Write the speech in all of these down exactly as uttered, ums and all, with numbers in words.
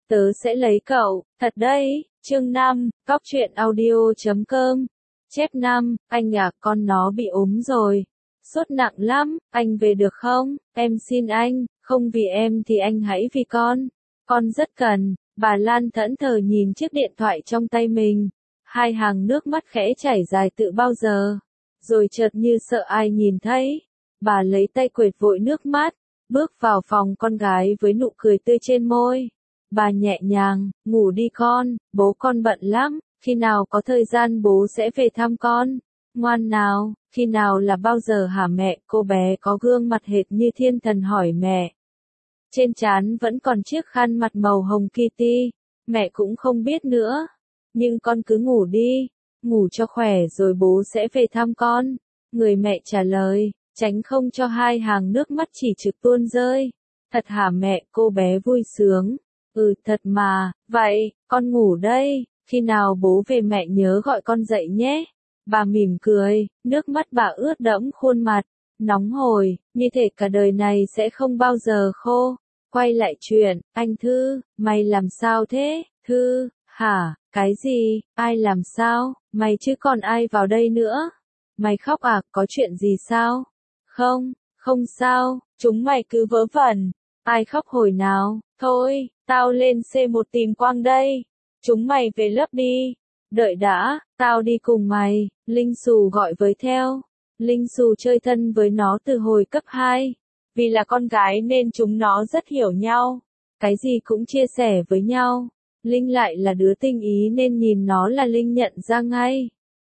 Tớ sẽ lấy cậu, thật đấy. Chương năm, Cóc truyện audio chấm com. Chép năm, anh à, con nó bị ốm rồi. Sốt nặng lắm, anh về được không? Em xin anh, không vì em thì anh hãy vì con. Con rất cần. Bà Lan thẫn thờ nhìn chiếc điện thoại trong tay mình. Hai hàng nước mắt khẽ chảy dài tự bao giờ. Rồi chợt như sợ ai nhìn thấy. Bà lấy tay quệt vội nước mắt, bước vào phòng con gái với nụ cười tươi trên môi. Bà nhẹ nhàng, ngủ đi con, bố con bận lắm, khi nào có thời gian bố sẽ về thăm con. Ngoan nào, khi nào là bao giờ hả mẹ? Cô bé có gương mặt hệt như thiên thần hỏi mẹ. Trên trán vẫn còn chiếc khăn mặt màu hồng Kitty, mẹ cũng không biết nữa. Nhưng con cứ ngủ đi, ngủ cho khỏe rồi bố sẽ về thăm con. Người mẹ trả lời, tránh không cho hai hàng nước mắt chỉ trực tuôn rơi. Thật hả mẹ? Cô bé vui sướng. Ừ thật mà, vậy, con ngủ đây, khi nào bố về mẹ nhớ gọi con dậy nhé. Bà mỉm cười, nước mắt bà ướt đẫm khuôn mặt, nóng hổi, như thể cả đời này sẽ không bao giờ khô. Quay lại chuyện, anh Thư, mày làm sao thế? Thư, hả, cái gì, ai làm sao, mày chứ còn ai vào đây nữa? Mày khóc à, có chuyện gì sao? Không, không sao, chúng mày cứ vớ vẩn. Ai khóc hồi nào? Thôi, tao lên xê một tìm Quang đây. Chúng mày về lớp đi. Đợi đã, tao đi cùng mày. Linh Xù gọi với theo. Linh Xù chơi thân với nó từ hồi cấp hai. Vì là con gái nên chúng nó rất hiểu nhau. Cái gì cũng chia sẻ với nhau. Linh lại là đứa tinh ý nên nhìn nó là Linh nhận ra ngay.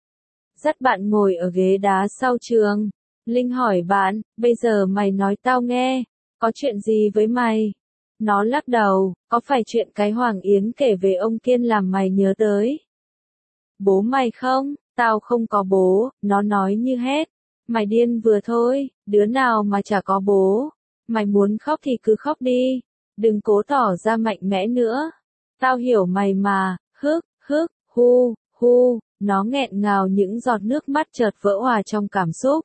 Dắt bạn ngồi ở ghế đá sau trường. Linh hỏi bạn, bây giờ mày nói tao nghe. Có chuyện gì với mày? Nó lắc đầu, có phải chuyện cái Hoàng Yến kể về ông Kiên làm mày nhớ tới? Bố mày không? Tao không có bố, nó nói như hét. Mày điên vừa thôi, đứa nào mà chả có bố. Mày muốn khóc thì cứ khóc đi, đừng cố tỏ ra mạnh mẽ nữa. Tao hiểu mày mà, hức, hức, hu, hu, nó nghẹn ngào những giọt nước mắt chợt vỡ òa trong cảm xúc.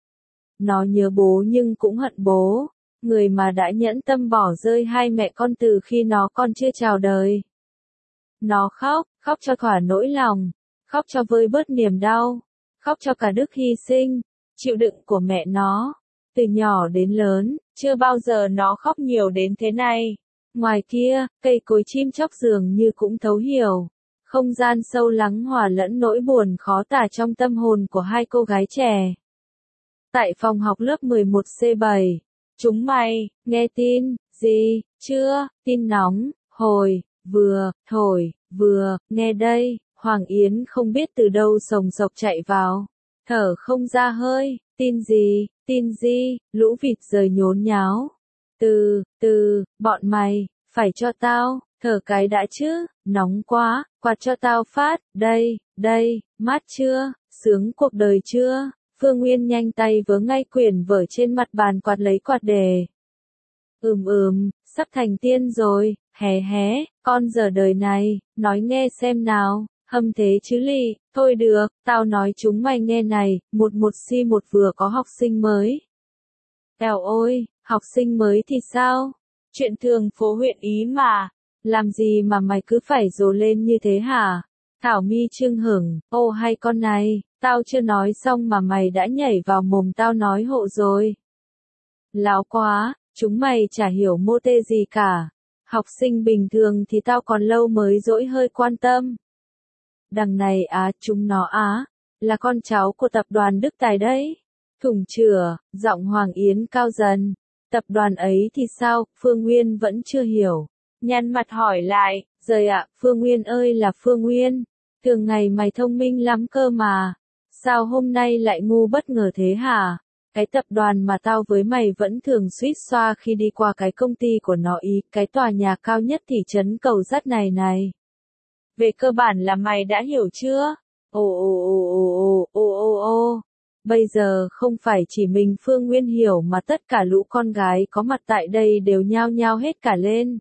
Nó nhớ bố nhưng cũng hận bố. Người mà đã nhẫn tâm bỏ rơi hai mẹ con từ khi nó còn chưa chào đời. Nó khóc, khóc cho thỏa nỗi lòng, khóc cho vơi bớt niềm đau, khóc cho cả đức hy sinh, chịu đựng của mẹ nó. Từ nhỏ đến lớn, chưa bao giờ nó khóc nhiều đến thế này. Ngoài kia, cây cối chim chóc dường như cũng thấu hiểu. Không gian sâu lắng hòa lẫn nỗi buồn khó tả trong tâm hồn của hai cô gái trẻ. Tại phòng học lớp mười một C bảy. Chúng mày, nghe tin, gì, chưa, tin nóng, hồi, vừa, thổi, vừa, nghe đây, Hoàng Yến không biết từ đâu sồng sộc chạy vào, thở không ra hơi, tin gì, tin gì, lũ vịt rời nhốn nháo. Từ, từ, bọn mày, phải cho tao, thở cái đã chứ, nóng quá, quạt cho tao phát, đây, đây, mát chưa, sướng cuộc đời chưa? Phương Nguyên nhanh tay vớ ngay quyển vở trên mặt bàn quạt lấy quạt đề. Ừm ừm, sắp thành tiên rồi, hé hé, con giờ đời này, nói nghe xem nào, hâm thế chứ lị, thôi được, tao nói chúng mày nghe này, một một si một vừa có học sinh mới. Eo ôi, học sinh mới thì sao? Chuyện thường phố huyện ý mà, làm gì mà mày cứ phải rồ lên như thế hả? Thảo My chưng hửng, ô hay con này. Tao chưa nói xong mà mày đã nhảy vào mồm tao nói hộ rồi. Láo quá, chúng mày chả hiểu mô tê gì cả. Học sinh bình thường thì tao còn lâu mới dỗi hơi quan tâm. Đằng này á, chúng nó á, là con cháu của tập đoàn Đức Tài đấy. Thủng chửa, giọng Hoàng Yến cao dần. Tập đoàn ấy thì sao, Phương Nguyên vẫn chưa hiểu. Nhăn mặt hỏi lại, rời ạ, Phương Nguyên ơi là Phương Nguyên. Thường ngày mày thông minh lắm cơ mà. Sao hôm nay lại ngu bất ngờ thế hả? Cái tập đoàn mà tao với mày vẫn thường suýt xoa khi đi qua cái công ty của nó ý, cái tòa nhà cao nhất thị trấn Cầu Sắt này này. Về cơ bản là mày đã hiểu chưa? Ồ ồ ồ ồ ồ ồ ồ. Bây giờ không phải chỉ mình Phương Nguyên hiểu mà tất cả lũ con gái có mặt tại đây đều nhao nhao hết cả lên.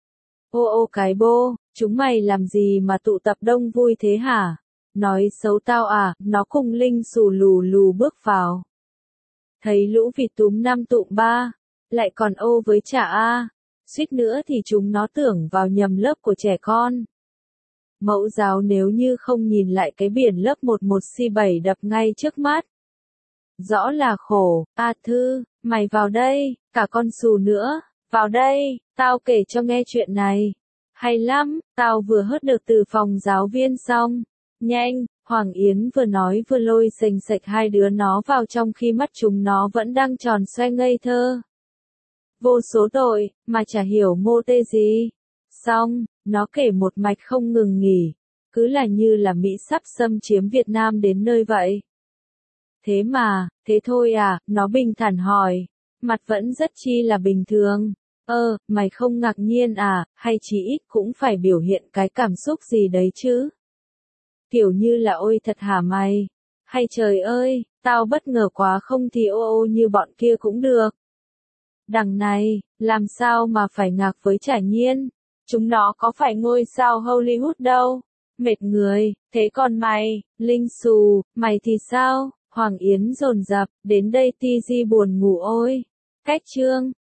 Ô ô cái bô, chúng mày làm gì mà tụ tập đông vui thế hả? Nói xấu tao à, nó cùng Linh Xù lù lù bước vào. Thấy lũ vịt túm năm tụm ba, lại còn ô với chả a. suýt nữa thì chúng nó tưởng vào nhầm lớp của trẻ con. Mẫu giáo nếu như không nhìn lại cái biển lớp một một xê bảy đập ngay trước mắt. Rõ là khổ, A Thư, mày vào đây, cả con xù nữa, vào đây, tao kể cho nghe chuyện này. Hay lắm, tao vừa hớt được từ phòng giáo viên xong. Nhanh, Hoàng Yến vừa nói vừa lôi sềnh sệch hai đứa nó vào trong khi mắt chúng nó vẫn đang tròn xoe ngây thơ. Vô số tội, mà chả hiểu mô tê gì. Xong, nó kể một mạch không ngừng nghỉ, cứ là như là Mỹ sắp xâm chiếm Việt Nam đến nơi vậy. Thế mà, thế thôi à, nó bình thản hỏi, mặt vẫn rất chi là bình thường. Ơ, mày không ngạc nhiên à, hay chỉ ít cũng phải biểu hiện cái cảm xúc gì đấy chứ? Kiểu như là ôi thật hả mày? Hay trời ơi, tao bất ngờ quá không thì ô ô như bọn kia cũng được. Đằng này, làm sao mà phải ngạc với Trải Nhiên? Chúng nó có phải ngôi sao Hollywood đâu. Mệt người, thế còn mày, Linh Xù, mày thì sao? Hoàng Yến dồn dập, đến đây ti di buồn ngủ ôi. Cách chương.